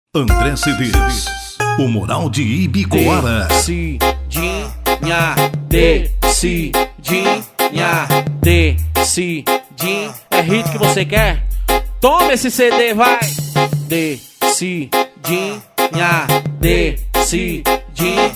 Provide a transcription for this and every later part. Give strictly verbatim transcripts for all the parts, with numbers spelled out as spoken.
André Cedês, o moral de Ibicoara. Descidinha, descidinha, descidinha. É hit que você quer? Toma esse C D, vai! Descidinha, descidinha,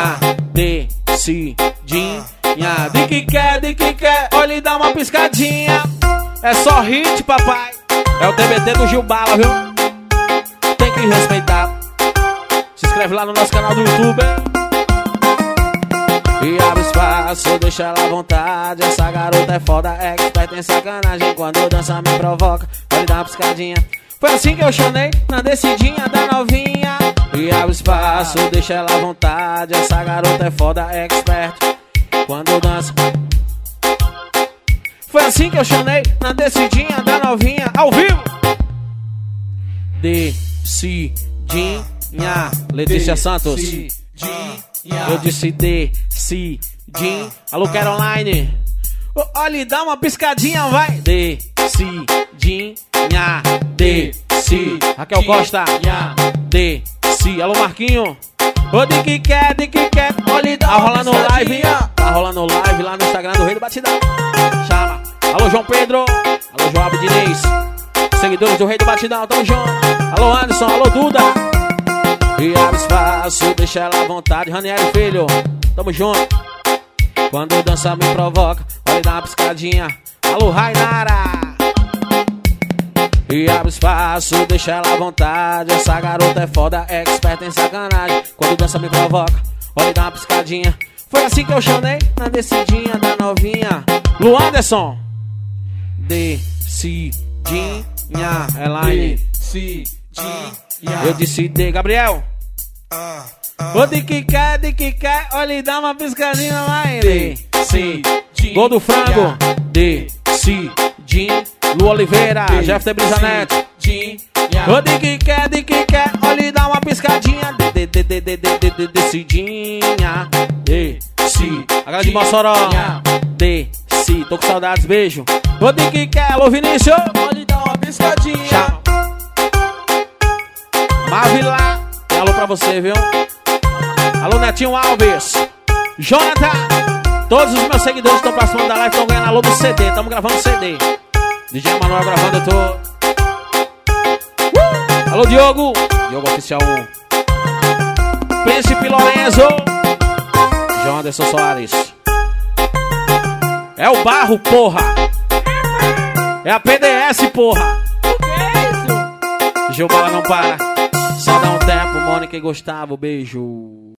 descidinha. De que quer, de que quer, olha e dá uma piscadinha. É só hit, papai. É o T B T do Gil Bala, viu? Tem que respeitar. Se inscreve lá no nosso canal do YouTube, hein? E abre espaço, deixa ela à vontade. Essa garota é foda, é expert, tem sacanagem. Quando dança me provoca, pode dar uma piscadinha. Foi assim que eu chonei na descidinha da novinha. E abre espaço, deixa ela à vontade. Essa garota é foda, é expert. Quando dança. Foi assim que eu chonei na descidinha da novinha. Ao vivo. Descidinha, Letícia Santos. Eu disse descidinha. Alô, Caroline. Olha e dá uma piscadinha, vai. Descidinha, desci. Raquel Costa. Desci. Alô, Marquinho. Ô, de que quer, de que quer. Olha e dá. Tá rolando live. Tá rolando live lá no Instagram do Rei do Batidão. Chama. Alô, João Pedro. Alô, João Abdinês. Seguidores do Rei do Batidão, tamo junto. Alô, Anderson. Alô, Duda. E abre espaço, deixa ela à vontade. Ranieri Filho, tamo junto. Quando dança me provoca, olha e dá uma piscadinha. Alô, Rainara. E abre espaço, deixa ela à vontade. Essa garota é foda, é experta em sacanagem. Quando dança me provoca, olha e dá uma piscadinha. Foi assim que eu chonei na descidinha da novinha. Lu Anderson. Descidinha, Elaine. Descidinha. Eu disse D, Gabriel. Ô, de que quer, de que quer, olha e dá uma piscadinha lá. Descidinha. Gol do frango. Descidinha. Lu Oliveira, Jeff de Brisanete. Ô, de que quer, de que quer, olha e dá uma piscadinha. Descidinha. Desci. A galera de Mossoró. Desci. Tô com saudades, beijo. Ô, de que quer, alô, Vinícius. Olha e dá uma piscadinha. Chama. Mavila. Alô pra você, viu? Alô, Netinho Alves. Jonathan. Todos os meus seguidores que estão participando da live estão ganhando alô do C D. Estamos gravando C D. D J Manuel gravando, eu tô. Uh! Alô, Diogo. Diogo Oficial um. Príncipe Lorenzo. João Anderson Soares. É o Barro, porra. É a P D S, porra. O que é isso? Gil Bala não para. Só dá um tempo, Mônica e Gustavo, beijo.